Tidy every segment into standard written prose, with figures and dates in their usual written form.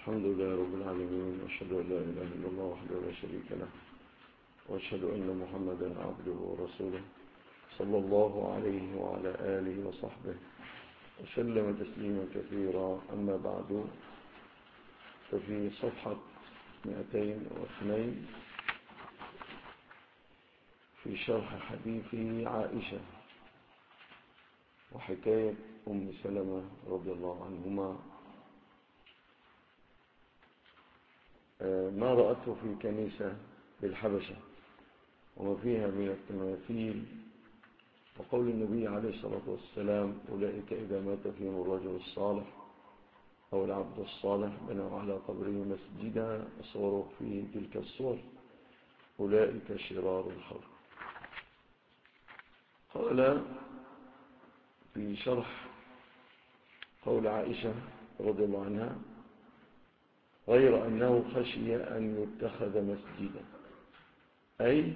الحمد لله رب العالمين، وأشهد أن لا إله إلا الله وحده لا شريك له، وأشهد أن محمدا عبده ورسوله صلى الله عليه وعلى آله وصحبه وسلم تسليما كثيرا. أما بعد، ففي صفحة 202 في شرح حديث عائشة وحكاية أم سلمة رضي الله عنهما ما رأته في كنيسة بالحبشة وما فيها من التماثيل، وقول النبي عليه الصلاة والسلام: أولئك إذا مات فيهم الرجل الصالح أو العبد الصالح بنوا على قبره مسجدا وصوروا فيه تلك الصور، أولئك شرار الخلق. قال في شرح قول عائشة رضي الله عنها: غير أنه خشي أن يتخذ مسجدا، أي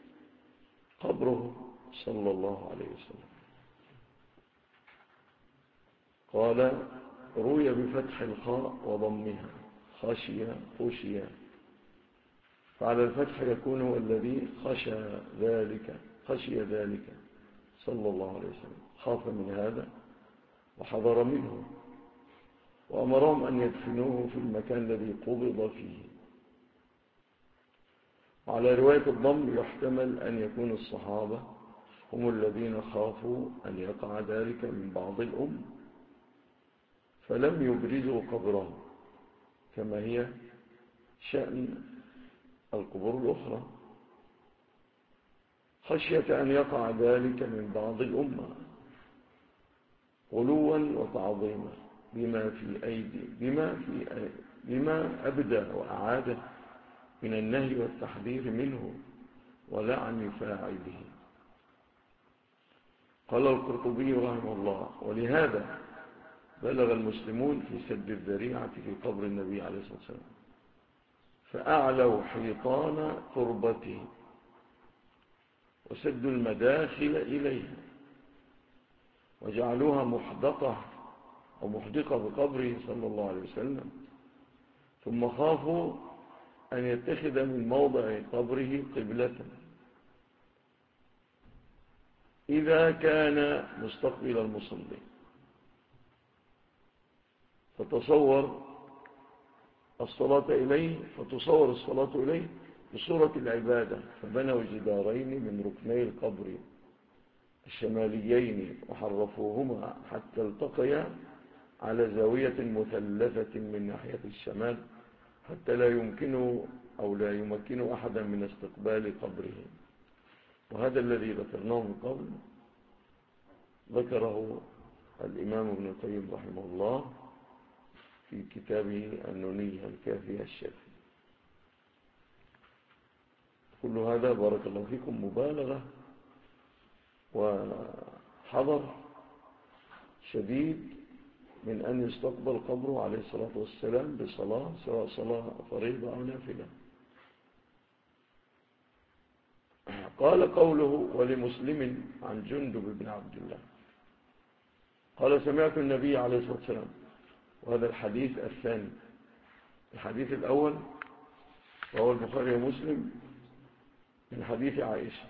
قبره صلى الله عليه وسلم. قال: روي بفتح الخاء وضمها خشي، فعلى الفتح يكون هو الذي خشي ذلك صلى الله عليه وسلم، خاف من هذا وحذر منه، وأمرهم أن يدفنوه في المكان الذي قبض فيه. وعلى رواية الضم يحتمل أن يكون الصحابة هم الذين خافوا أن يقع ذلك من بعض الأمة فلم يبرزوا قبره، كما هي شأن القبور الأخرى، خشية أن يقع ذلك من بعض الأمة غلوا وتعظيما بما أبدى وأعاد من النهي والتحذير منه ولعن فاعله. قال القرطبي رحمه الله: ولهذا بلغ المسلمون في سد الذريعة في قبر النبي عليه الصلاة والسلام، فأعلوا حيطان تربته وسدوا المداخل إليها وجعلوها محدقة بقبره صلى الله عليه وسلم، ثم خافوا أن يتخذ من موضع قبره قبلة إذا كان مستقبل المصلي، فتصور الصلاة إليه بصورة العبادة، فبنوا جدارين من ركني القبر الشماليين وحرفوهما حتى التقيا على زاوية مثلثة من ناحية الشمال، حتى لا يمكن أحدا من استقبال قبره. وهذا الذي ذكرناه من قبل ذكره الإمام ابن القيم رحمه الله في كتابه النونية الكافية الشافية. كل هذا بارك الله فيكم مبالغة وحذر شديد من أن يستقبل قبره عليه الصلاة والسلام بصلاة، سواء صلاة فريضة أو نافلة. قال قوله: ولمسلم عن جندب بن عبد الله قال: سمعت النبي عليه الصلاة والسلام. وهذا الحديث الثاني. الحديث الأول وهو البخاري ومسلم من حديث عائشة.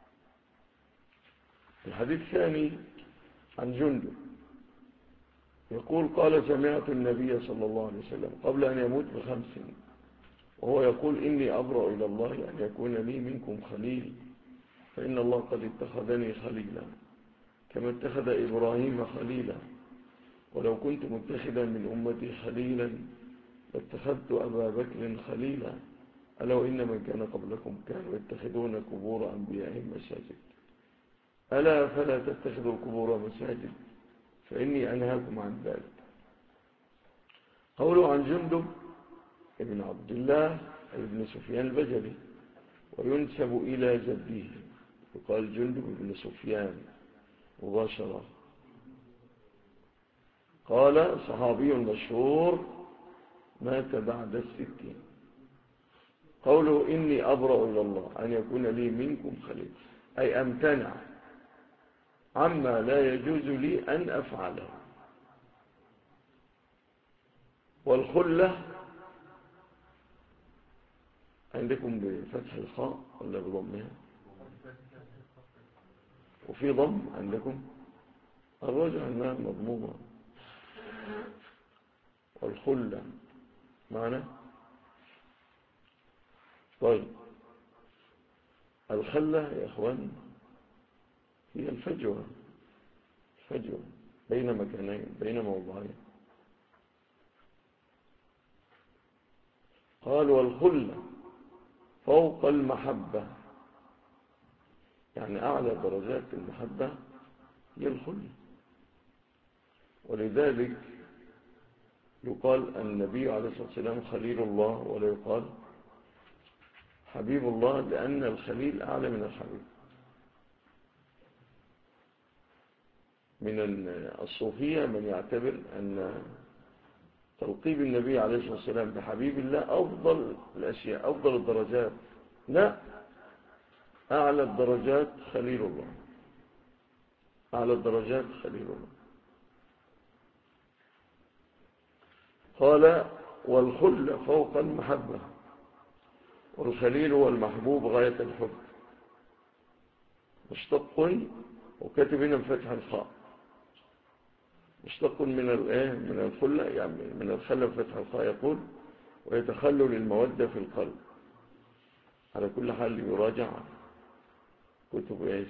الحديث الثاني عن جندب يقول: قال: سمعت النبي صلى الله عليه وسلم قبل أن يموت ب5، وهو يقول: إني أبرأ إلى الله أن يكون لي منكم خليل، فإن الله قد اتخذني خليلا كما اتخذ إبراهيم خليلا، ولو كنت متخذا من أمتي خليلا لاتخذت أبا بكر خليلا، ألا وإن من كان قبلكم كانوا يتخذون قبور أنبيائهم مساجد، ألا فلا تتخذوا القبور مساجد فإني أنهاكم عن ذلك. قوله عن جندب ابن عبد الله ابن سفيان البجلي، وينسب إلى جده، يقال جندب ابن سفيان مباشرة. قال: صحابي مشهور مات بعد 60. قوله: إني أبرأ إلى الله أن يكون لي منكم خليل، أي أمتنع عما لا يجوز لي أن أفعله. والخلة عندكم بفتح الخاء ولا بضمها؟ وفي ضم عندكم؟ الرجع انها مضمومة. والخلة معنى. طيب الخلة يا اخوان هي الفجوة بين مكانين، بين موضعين. قال والخلة فوق المحبة، يعني أعلى درجات المحبة هي الخلة. ولذلك يقال النبي عليه الصلاة والسلام خليل الله، ولا يقال حبيب الله، لأن الخليل أعلى من الحبيب. من الصوفية من يعتبر أن تلقيب النبي عليه الصلاة والسلام بحبيب الله أفضل الأشياء، أفضل الدرجات. لا، أعلى الدرجات خليل الله، أعلى الدرجات خليل الله. قال والخلة فوق المحبة، والخليل هو المحبوب غاية الحب. مشتق، وكاتب هنا بفتح الخاء، مشتق من الخلة، يعني من الخلة بفتح الخاء. يقول ويتخلل المودة في القلب. على كل حال يراجع كتب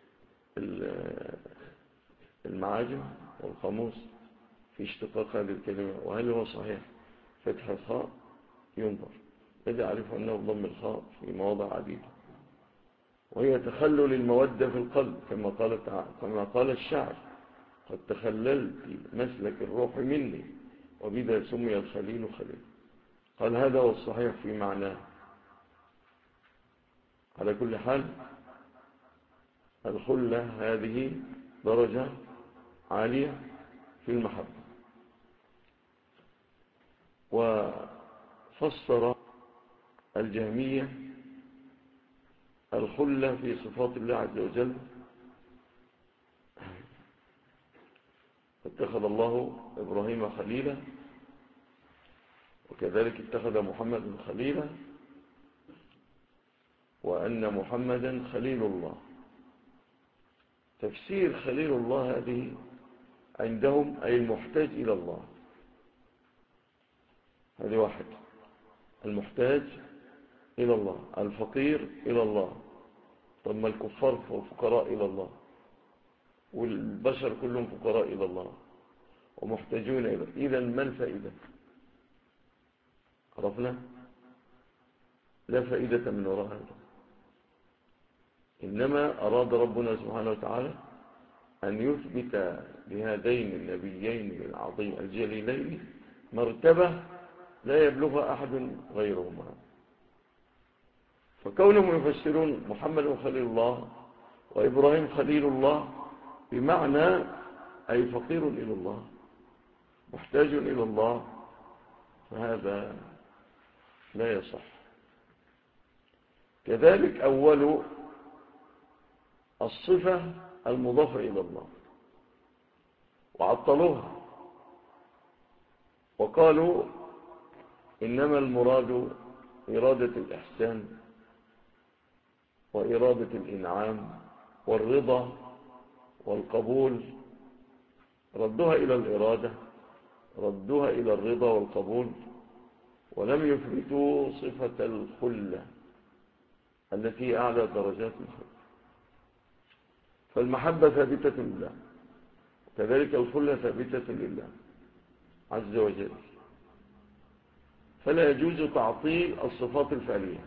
المعاجم والقاموس في اشتقاق هذه الكلمة، وهل هو صحيح فتح الخاء ينظر. الذي أعرف أنه ضم الخاء في مواضع عديدة. وهي تخلل المودة في القلب، كما قال الشاعر قد تخللت مسلك الروح مني، وبذا سمي الخليل خليل. قال هذا هو الصحيح في معناه. على كل حال الخلة هذه درجة عالية في المحبة. وفسر الجهمية الخلة في صفات الله عز وجل. اتخذ الله إبراهيم خليلا، وكذلك اتخذ محمد خليلا، وأن محمدا خليل الله. تفسير خليل الله هذه عندهم أي المحتاج إلى الله. هذه واحد، المحتاج إلى الله، الفقير إلى الله. ثم الكفار فقراء إلى الله، والبشر كلهم فقراء إلى الله ومحتاجون إلى. إذن ما الفائدة؟ عرفنا؟ لا فائدة من وراء هذا. إنما أراد ربنا سبحانه وتعالى أن يثبت لهذين النبيين العظيم الجليلين مرتبة لا يبلغها أحد غيرهما. فكونهم يفسرون محمد خليل الله وإبراهيم خليل الله بمعنى أي فقير إلى الله محتاج إلى الله، فهذا لا يصح. كذلك أول الصفة المضافة إلى الله وعطلوها وقالوا إنما المراد إرادة الإحسان وإرادة الإنعام والرضا والقبول. ردوها إلى الإرادة، ردوها إلى الرضا والقبول، ولم يثبتوا صفة الخلة التي أعلى درجات الخلة. فالمحبة ثابتة لله، كذلك الخلة ثابتة لله عز وجل. فلا يجوز تعطيل الصفات الفعلية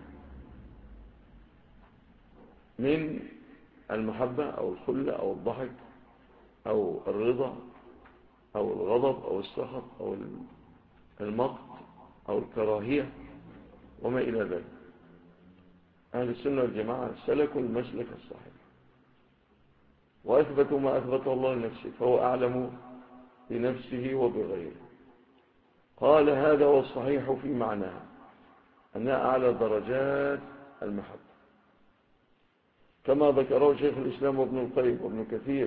من المحبة أو الخلة أو الضحك أو الرضا أو الغضب أو السخط أو المقت أو الكراهية وما إلى ذلك. أهل السنة والجماعة سلكوا المسلك الصحيح وأثبتوا ما أثبته الله لنفسه، فهو أعلم بنفسه وبغيره. قال هذا هو الصحيح في معناه أنها أعلى درجات المحبة، كما ذكره شيخ الإسلام وابن القيم وابن كثير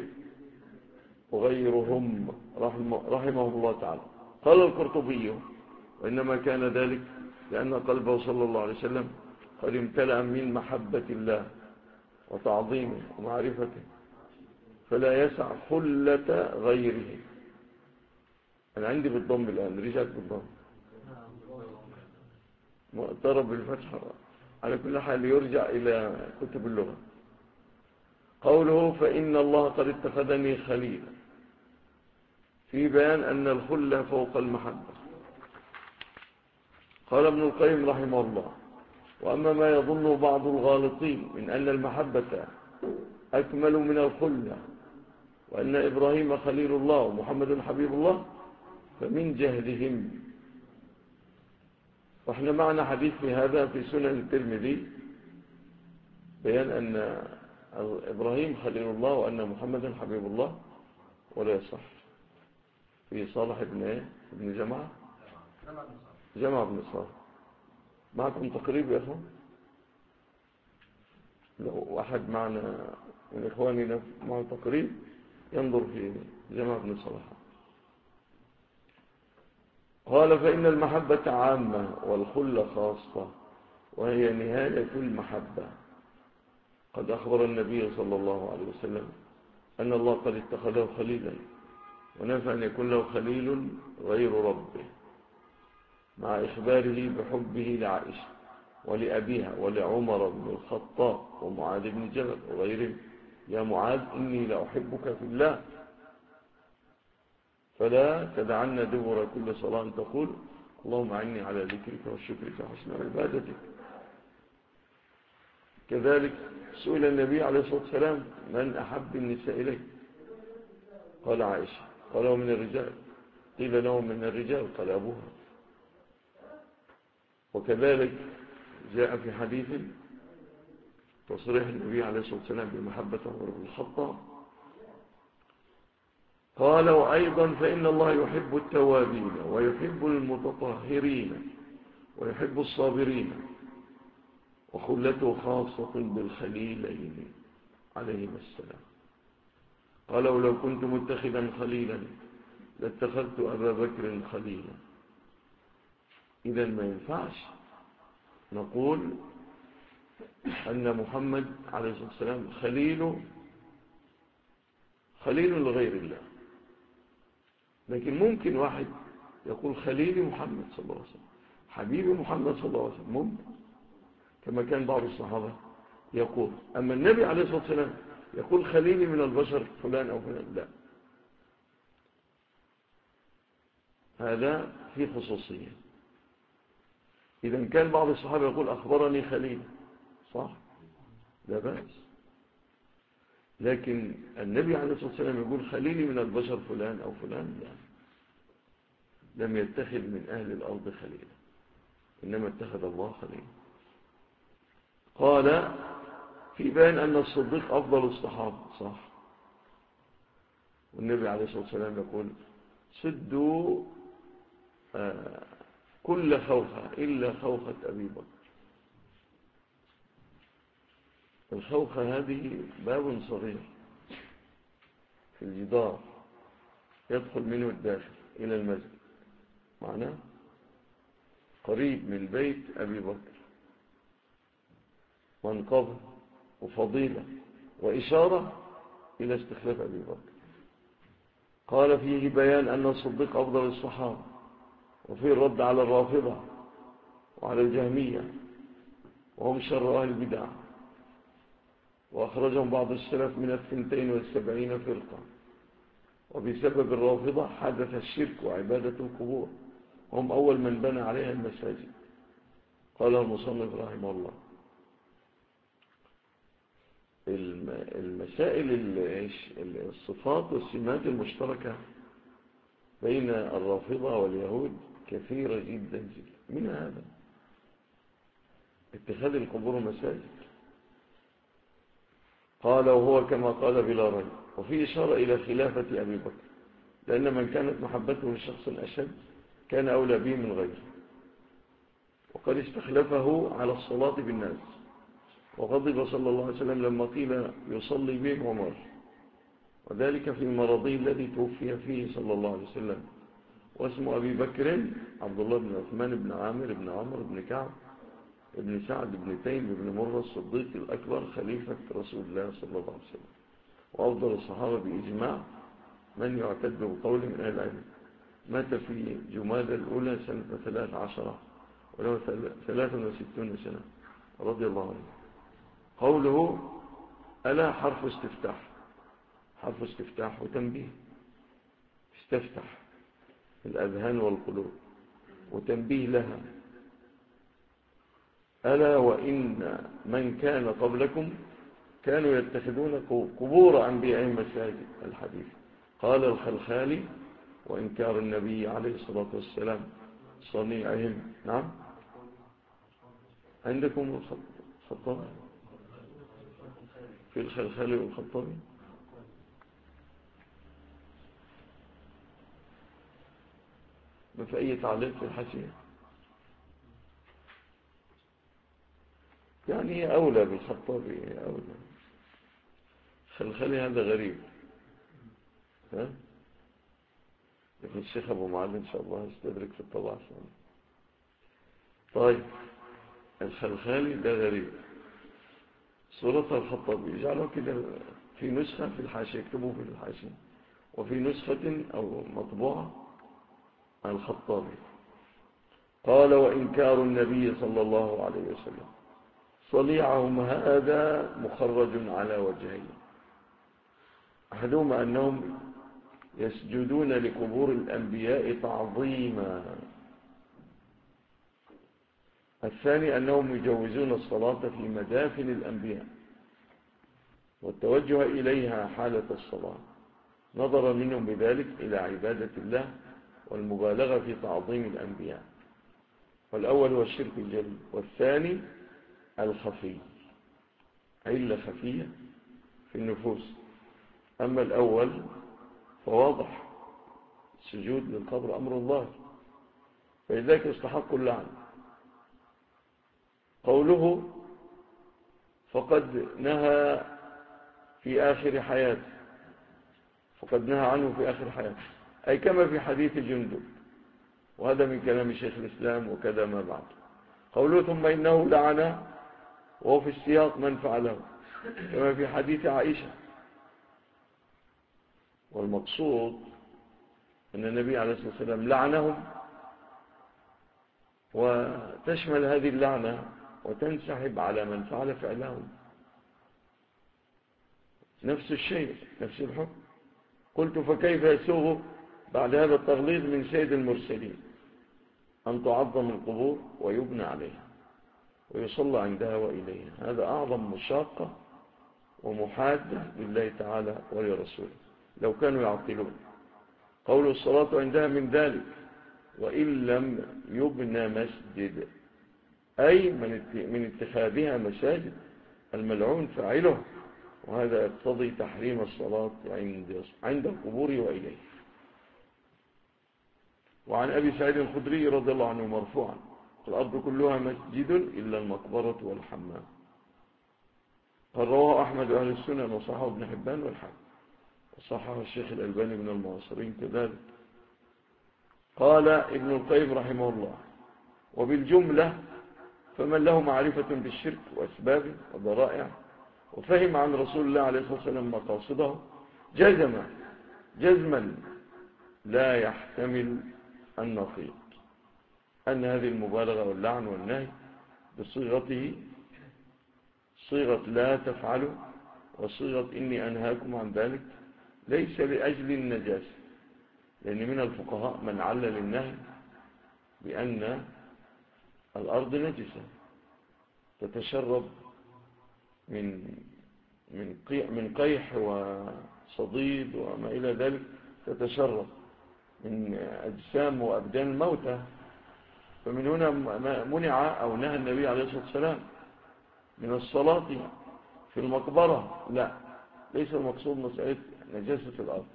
وغيرهم رحمهم الله تعالى. قال القرطبي وإنما كان ذلك لأن قلبه صلى الله عليه وسلم قد امتلأ من محبة الله وتعظيمه ومعرفته، فلا يسع خلة غيره. أنا عندي بالضم الآن، رجعت بالضم، مؤترب بالفتحة. على كل حال يرجع إلى كتب اللغة. قوله فإن الله قد اتخذني خليلا، في بيان أن الخلة فوق المحبة. قال ابن القيم رحمه الله: وأما ما يظن بعض الغالطين من أن المحبة أكمل من الخلة، وأن إبراهيم خليل الله ومحمد حبيب الله، فمن جهلهم. وإحنا معنا حديث في هذا في سنن الترمذي، بيان أن إبراهيم خليل الله وأن محمد حبيب الله، ولا يصح. في صالح ابن جماعة بن صالح. معكم تقريب يا أخوان؟ لو أحد معنا من إخواننا معه تقريب ينظر في جماعة بن صالح. قال فإن المحبة عامة والخلة خاصة، وهي نهاية المحبة. قد أخبر النبي صلى الله عليه وسلم أن الله قد اتخذه خليلا، ونفى أن يكون له خليل غير ربه، مع إخباره بحبه لعائشة ولأبيها ولعمر بن الخطاب ومعاذ بن جبل وغيرهم: يا معاذ إني لأحبك في الله، فلا تدعن دبر كل صلاة تقول اللهم أعني على ذكرك وشكرك وحسن عبادتك. كذلك سئل النبي عليه الصلاة والسلام: من أحب النساء إليك؟ قال عائشة. قال ومن الرجال؟ قيل له من الرجال؟ قال أبوها. وكذلك جاء في حديث تصريح النبي عليه الصلاة والسلام بمحبة عمر بن الخطاب. قال وأيضا فإن الله يحب التوابين ويحب المتطهرين ويحب الصابرين، وخلته خاصة بالخليلين عليهما السلام. قال ولو كنت متخذا خليلا لاتخذت أبا بكر خليلا. إذا ما ينفعش نقول أن محمد عليه الصلاة والسلام خليل لغير الله، لكن ممكن واحد يقول خليلي محمد صلى الله عليه وسلم، حبيبي محمد صلى الله عليه وسلم، ممكن، كما كان بعض الصحابة يقول. أما النبي عليه الصلاة والسلام يقول خليلي من البشر فلان أو فلان، لا، هذا في خصوصية. إذا كان بعض الصحابة يقول أخبرني خليل، صح، لا بأس، لكن النبي عليه الصلاة والسلام يقول خليلي من البشر فلان أو فلان، لا، لم يتخذ من أهل الأرض خليلا، إنما اتخذ الله خليلا. قال في بيان أن الصديق أفضل الصحابة، صح، والنبي عليه الصلاة والسلام يقول سدوا كل خوخة إلا خوخة أبي بكر. الخوخة هذه باب صغير في الجدار يدخل منه الداخل إلى المسجد، معناه قريب من بيت أبي بكر، وانقبض وفضيلة وإشارة إلى استخلاف أبي بكر. قال فيه بيان أن الصديق أفضل الصحابة، وفيه الرد على الرافضة وعلى الجهمية وهم شر أهل البدع، وأخرجهم بعض السلف من 72 فرقة، وبسبب الرافضة حدث الشرك وعبادة القبور، هم أول من بنى عليها المساجد. قال المصنف رحمه الله المسائل الصفات والسمات المشتركة بين الرافضة واليهود كثيرة جدا جدا، من هذا اتخاذ القبور مساجد. قال وهو كما قال بلا ريب، وفي إشارة إلى خلافة أبي بكر، لأن من كانت محبته لشخص أشد كان أولى به من غيره، وقد استخلفه على الصلاة بالناس، وغضب صلى الله عليه وسلم لما قيل يصلي بهم عمر، وذلك في مرضه الذي توفي فيه صلى الله عليه وسلم. واسم أبي بكر عبد الله بن عثمان بن عامر بن عمرو بن كعب ابن سعد بن تيم بن مرة الصديق الأكبر خليفة رسول الله صلى الله عليه وسلم، وأفضل الصحابة بإجماع من يعتد بقول من أهل العلم. مات في جمادى الأولى سنة 13 وله 63 سنة رضي الله عنه. قوله ألا حرف استفتاح، حرف استفتاح وتنبيه، استفتح الأذهان والقلوب وتنبيه لها. ألا وإن من كان قبلكم كانوا يتخذون قبور أنبيائهم مساجد، الحديث. قال الخلخالي وإنكار النبي عليه الصلاة والسلام صنيعهم. نعم، عندكم الخطابي في الخلخالي والخطابي. ما في أي تعليق في الحاشية؟ يعني أولى بالخطابي، أولى. خلخالي هذا غريب، ها؟ لكن الشيخ أبو معلم إن شاء الله يستدرك في الطبع. طيب، الخلخالي ده غريب. صورة الخطابي يجعله كده في نسخة في الحاشية، يكتبوه في الحاشية، وفي نسخة أو مطبوعة الخطابي. قال وإنكار النبي صلى الله عليه وسلم صليعهم هذا مخرج على وجهين. أحدهما أنهم يسجدون لقبور الأنبياء تعظيما، الثاني أنهم يجوزون الصلاة في مدافن الأنبياء والتوجه إليها حالة الصلاة، نظرا منهم بذلك إلى عبادة الله والمبالغة في تعظيم الأنبياء. والأول هو الشرك الجلي، والثاني الخفي، علة خفية في النفوس. أما الأول فواضح، السجود للقبر أمر الله، فلذلك يستحق اللعن. قوله فقد نهى في آخر حياته، فقد نهى عنه في آخر حياته، أي كما في حديث جندب، وهذا من كلام شيخ الإسلام وكذا ما بعد. قوله ثم إنه لعن، وهو في السياق من فعله كما في حديث عائشة. والمقصود أن النبي عليه الصلاة والسلام لعنهم، وتشمل هذه اللعنة وتنسحب على من فعل فعلهم، نفس الشيء، نفس الحكم. قلت فكيف يسوغ بعد هذا التغليظ من سيد المرسلين أن تعظم القبور ويبنى عليها ويصلى عندها وإليها؟ هذا أعظم مشاقة ومحادة لله تعالى ولرسوله لو كانوا يعقلون. قول الصلاة عندها من ذلك، وإن لم يبنى مسجد، أي من اتخاذها مساجد الملعون فاعله، وهذا يقتضي تحريم الصلاة عند القبور وإليه. وعن أبي سعيد الخدري رضي الله عنه مرفوعا الأرض كلها مسجد إلا المقبرة والحمام. قال رواه أحمد أهل السنن وصححه ابن حبان والحاكم، وصححه الشيخ الألباني من المعاصرين كذلك. قال ابن القيم رحمه الله وبالجملة فمن له معرفة بالشرك وأسبابه وضرائعه وفهم عن رسول الله عليه الصلاة والسلام مقاصده جزما لا يحتمل النقيض أن هذه المبالغة واللعن والنهي بصيغته صيغة لا تفعلوا وصيغة إني أنهاكم عن ذلك ليس لأجل النجاسة، لأن من الفقهاء من علل النهي بأن الأرض نجسة تتشرب من قيح وصديد وما إلى ذلك، تتشرب من أجسام وأبدان الموتى. فمن هنا منع أو نهى النبي عليه الصلاة والسلام من الصلاة في المقبرة. لا، ليس المقصود مسألة نجاسة الأرض.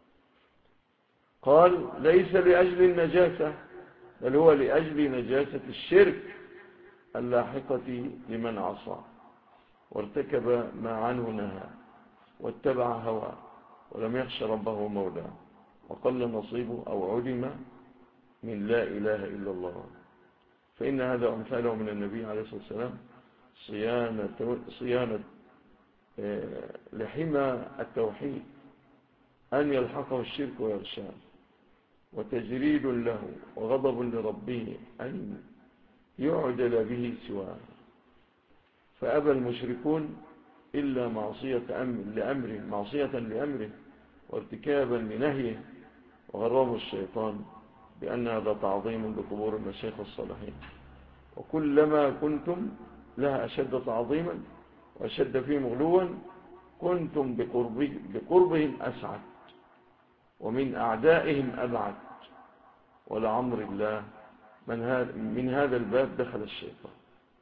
قال ليس لأجل النجاسة، بل هو لأجل نجاسة الشرك اللاحقة لمن عصى وارتكب ما عنه نهى واتبع هواه ولم يخش ربه مولاه وقل نصيبه أو علم من لا إله إلا الله، فإن هذا أمثاله من النبي عليه الصلاة والسلام صيانة لحمى التوحيد أن يلحقه الشرك ويغشاه، وتجريد له وغضب لربه أن يعدل به سواه. فأبى المشركون إلا معصية لأمره وارتكابا لنهيه، وغرهم الشيطان بأن هذا تعظيم بقبور المشايخ الصالحين، وكلما كنتم لها أشد تعظيما وأشد فيهم غلوا كنتم بقربهم أسعد ومن أعدائهم أبعد، ولعمر الله من هذا الباب دخل الشيطان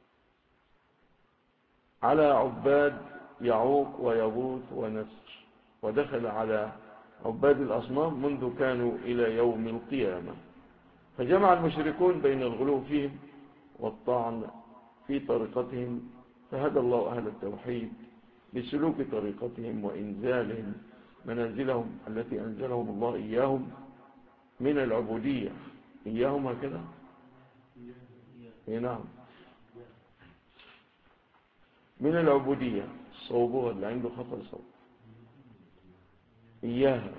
على عباد يعوق ويغوث ونسر، ودخل على عباد الأصنام منذ كانوا إلى يوم القيامة. فجمع المشركون بين الغلو فيهم والطعن في طريقتهم، فهدى الله أهل التوحيد بسلوك طريقتهم وإنزالهم منازلهم التي أنزلهم الله إياهم من العبودية. إياهم هكذا؟ نعم، من العبودية. صوبوها اللي عنده خطر صوب. إياها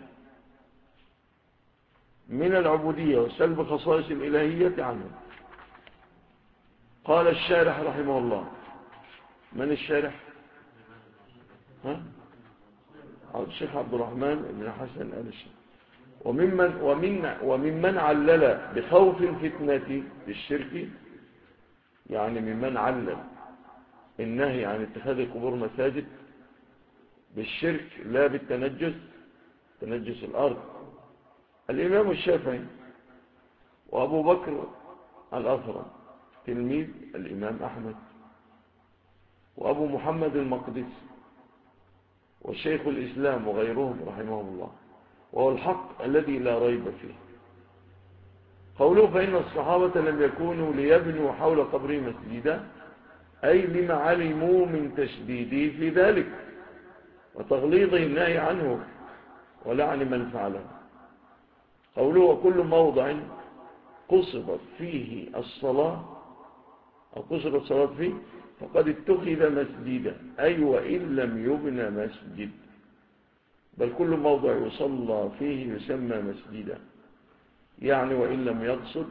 من العبودية وسلب خصائص الإلهية عنه. قال الشارح رحمه الله. من الشارح؟ الشيخ عبد الرحمن بن حسن آل الشيخ. وممن علل بخوف الفتنة بالشرك، يعني ممن علل النهي عن اتخاذ القبور مساجد بالشرك لا بالتنجس، تنجس الأرض، الإمام الشافعي وأبو بكر الأثرم تلميذ الإمام أحمد، وأبو محمد المقدسي وشيخ الإسلام وغيرهم رحمهم الله، وهو الحق الذي لا ريب فيه. قوله فإن الصحابة لم يكونوا ليبنوا حول قبره مسجدا، أي لما علموا من تشديده في ذلك وتغليظه النهي عنه ولعن من فعله. قوله وكل موضع قصدت فيه الصلاة أو قصدت الصلاة فيه فقد اتخذ مسجدا، أي وإن لم يبنى مسجد، بل كل موضع يصلى فيه يسمى مسجدا، يعني وإن لم يقصد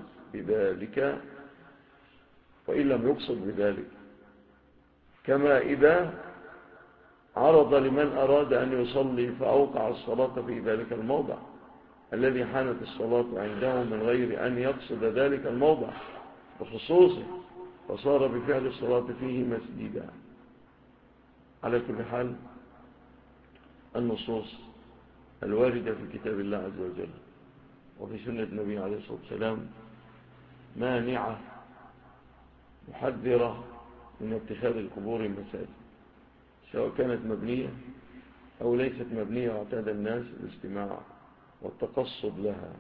بذلك، كما إذا عرض لمن أراد أن يصلي فأوقع الصلاة في ذلك الموضع الذي حانت الصلاة عنده من غير أن يقصد ذلك الموضع بخصوصه، فصار بفعل الصلاة فيه مسجدا. على كل حال النصوص الواردة في كتاب الله عز وجل وفي سنة النبي عليه الصلاة والسلام مانعة محذرة من اتخاذ القبور المساجد، سواء كانت مبنية أو ليست مبنية واعتاد الناس الاستماع والتقصد لها.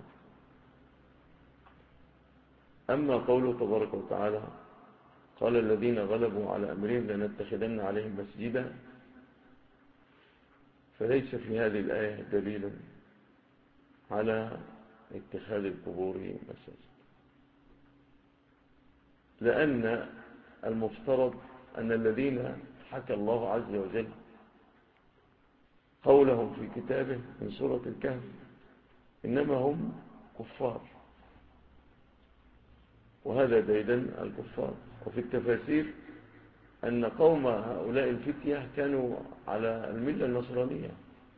أما قوله تبارك وتعالى قال الذين غلبوا على أمرهم لنتخذن عليهم مسجدا، فليس في هذه الآية دليل على اتخاذ القبور مساجد، لأن المفترض أن الذين حكى الله عز وجل قولهم في كتابه من سورة الكهف إنما هم كفار، وهذا ديدن الكفار. وفي التفاسير أن قوم هؤلاء الفتية كانوا على الملة النصرانية.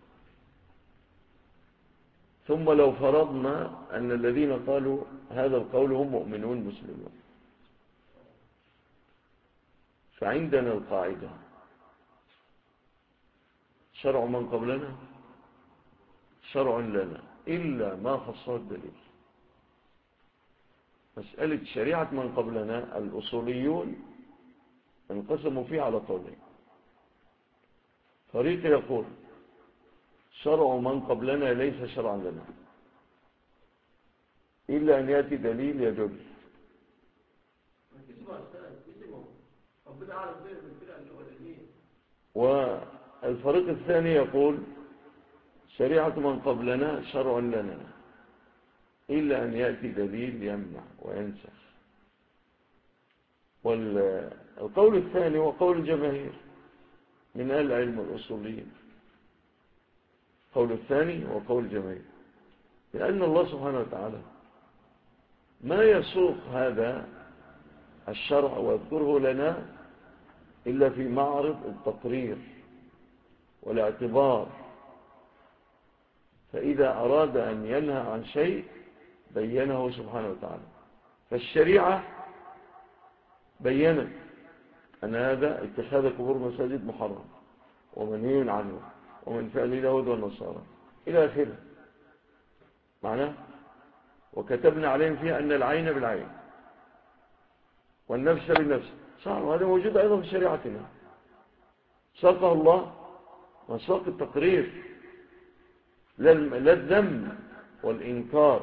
ثم لو فرضنا أن الذين قالوا هذا القول هم مؤمنون مسلمون، فعندنا القاعدة شرع من قبلنا شرع لنا إلا ما خصه الدليل. مسألة شريعة من قبلنا الأصوليون انقسموا فيه على قولين. فريق يقول شرع من قبلنا ليس شرعا لنا إلا أن يأتي دليل يدل، والفريق الثاني يقول شريعة من قبلنا شرع لنا إلا أن يأتي دليل يمنع وينسخ. والقول الثاني هو قول الجماهير من أهل العلم والأصوليين. القول الثاني هو قول الجماهير، لأن الله سبحانه وتعالى ما يسوق هذا الشرع ويذكره لنا إلا في معرض التقرير والاعتبار. فإذا أراد أن ينهى عن شيء بينه سبحانه وتعالى. فالشريعة بيّنت أن هذا اتخاذ قبور مساجد محرم ومنهي عنه ومن فعل اليهود والنصارى إلى آخره معناه. وكتبنا عليهم فيها أن العين بالعين والنفس بالنفس صار، وهذا موجود أيضا في شريعتنا، ساقه الله وساق التقرير لا الذم والإنكار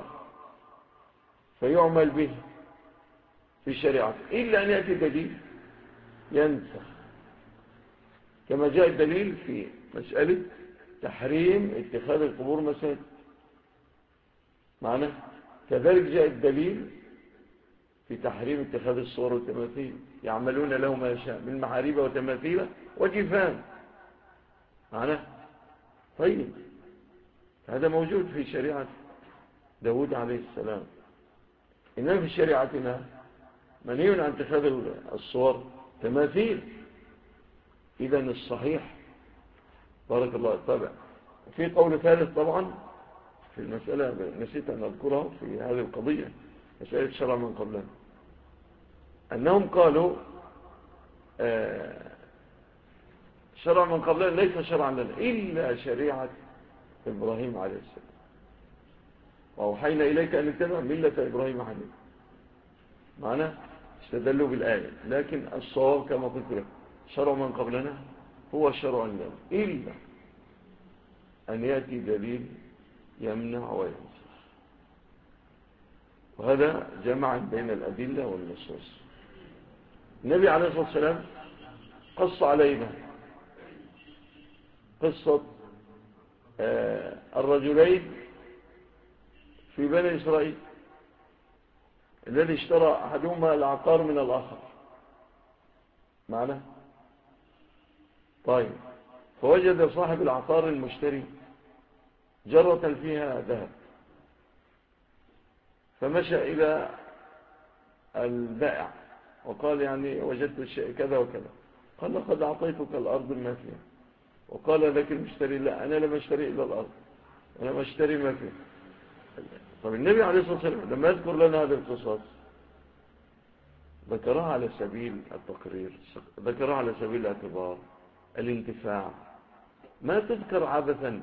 فيعمل به في شريعته، إلا أن يأتي دليل ينسخ، كما جاء الدليل في مسألة تحريم اتخاذ القبور مساجد معنى. كذلك جاء الدليل في تحريم اتخاذ الصور والتماثيل، يعملون له ما يشاء من محاريب وتماثيل وجفان معنى. طيب هذا موجود في شريعة داود عليه السلام، إنما في شريعتنا منهي عن اتخاذ الصور تماثيل. إذن الصحيح بارك الله الطبع. في قول ثالث طبعا في المسألة نسيت أن أذكرها في هذه القضية، مسألة شرع من قبلنا، أنهم قالوا شرع من قبلنا ليس شرعا لنا إلا شريعة إبراهيم عليه السلام، وأوحينا إليك أن اتبع ملة إبراهيم حنيفا معنى. استدلوا بالآية، لكن الصواب كما قلت لك شرع من قبلنا هو شرع لنا إلا أن يأتي دليل يمنع وينسخ. وهذا جمع بين الأدلة والنصوص. النبي عليه الصلاة والسلام قص علينا قصة الرجلين في بني إسرائيل الذي اشترى أحدهما العقار من الآخر معنى. طيب فوجد صاحب العقار المشتري جرة فيها ذهب، فمشى إلى البائع وقال يعني وجدت الشيء كذا وكذا، قال لقد أعطيتك الأرض ما فيها. وقال ذاك المشتري لا أنا لم أشتري إلا الأرض، أنا ما اشتري ما فيها. طب النبي عليه الصلاة والسلام لما يذكر لنا هذه القصص ذكرها على سبيل التقرير، ذكرها على سبيل الاعتبار الانتفاع، ما تذكر عبثا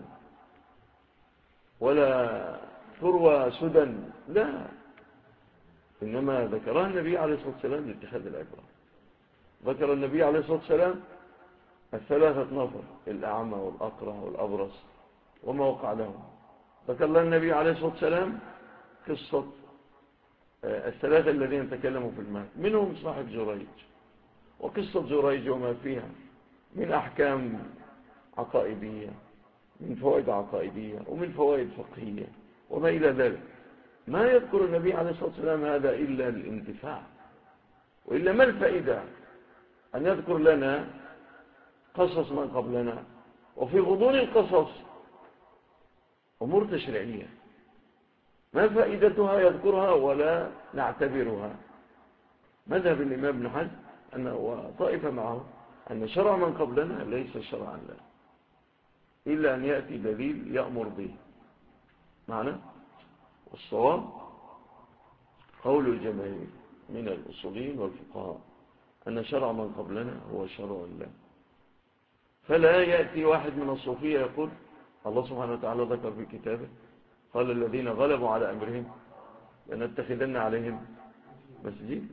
ولا ثروة سدى، لا، إنما ذكرها النبي عليه الصلاة والسلام لاتخاذ العبرة. ذكر النبي عليه الصلاة والسلام الثلاثة نفر الأعمى والأقرع والأبرص وما وقع لهم. ذكر لنا النبي عليه الصلاة والسلام قصة الثلاثة الذين تكلموا في المال، منهم صاحب جريج، وقصة جريج وما فيها من أحكام عقائدية، من فوائد عقائدية ومن فوائد فقهية وما إلى ذلك. ما يذكر النبي عليه الصلاة والسلام هذا إلا الانتفاع، وإلا ما الفائدة أن يذكر لنا قصص من قبلنا وفي غضون القصص أمور تشريعية ما فائدتها يذكرها ولا نعتبرها. مذهب الإمام ابن حزم أنه وطائفة معه أن شرع من قبلنا ليس شرعا لنا إلا أن يأتي دليل يأمر به معنى. والصواب قول الجماهير من الأصوليين والفقهاء أن شرع من قبلنا هو شرع الله. فلا يأتي واحد من الصوفية يقول الله سبحانه وتعالى ذكر في كتابه قال الذين غلبوا على أمرهم لنتخذن عليهم مسجد.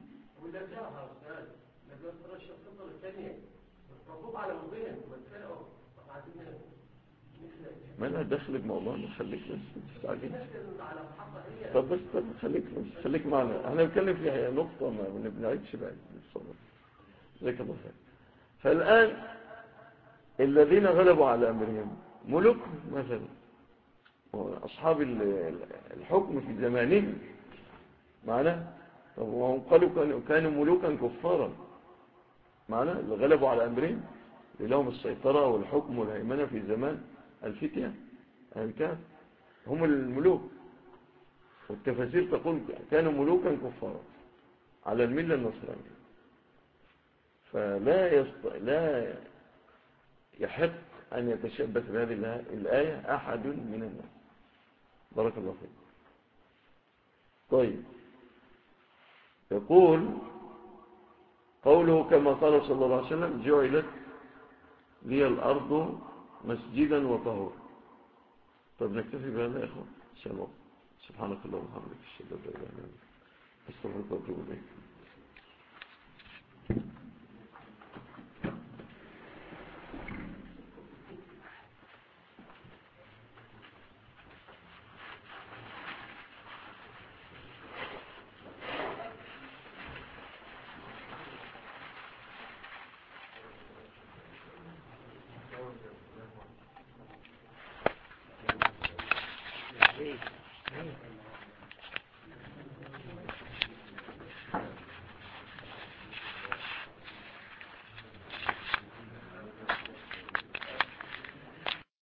ما لا دخل بموضوعنا، خليك بس تستعجل. طب بس خليك معنا، احنا بنتكلم في نقطة ما بنعيدش بقى الصبر. ذلك الله خير. فالآن الذين غلبوا على أمرهم ملوكهم مثلا أصحاب الحكم في زمانهم معنا طب وهم قالوا كانوا ملوكا كفارا، معنا اللي غلبوا على أمرين لهم السيطرة والحكم والهيمنة في زمان الفتية الكهف، هم الملوك. والتفاسير تقول كانوا ملوكا كفارا على الملة النصرانية. لا يحق أن يتشبث بهذه الآية أحد من الناس. بارك الله فيك. طيب، يقول قوله كما قال صلى الله عليه وسلم جعلت لي الأرض مسجدا وطهورا. طب نكتفي بهذا يا إخوان إن شاء الله. سبحانك اللهم وبحمدك أشهد أن لا إله إلا أنت أستغفرك وأتوب إليك. Hey.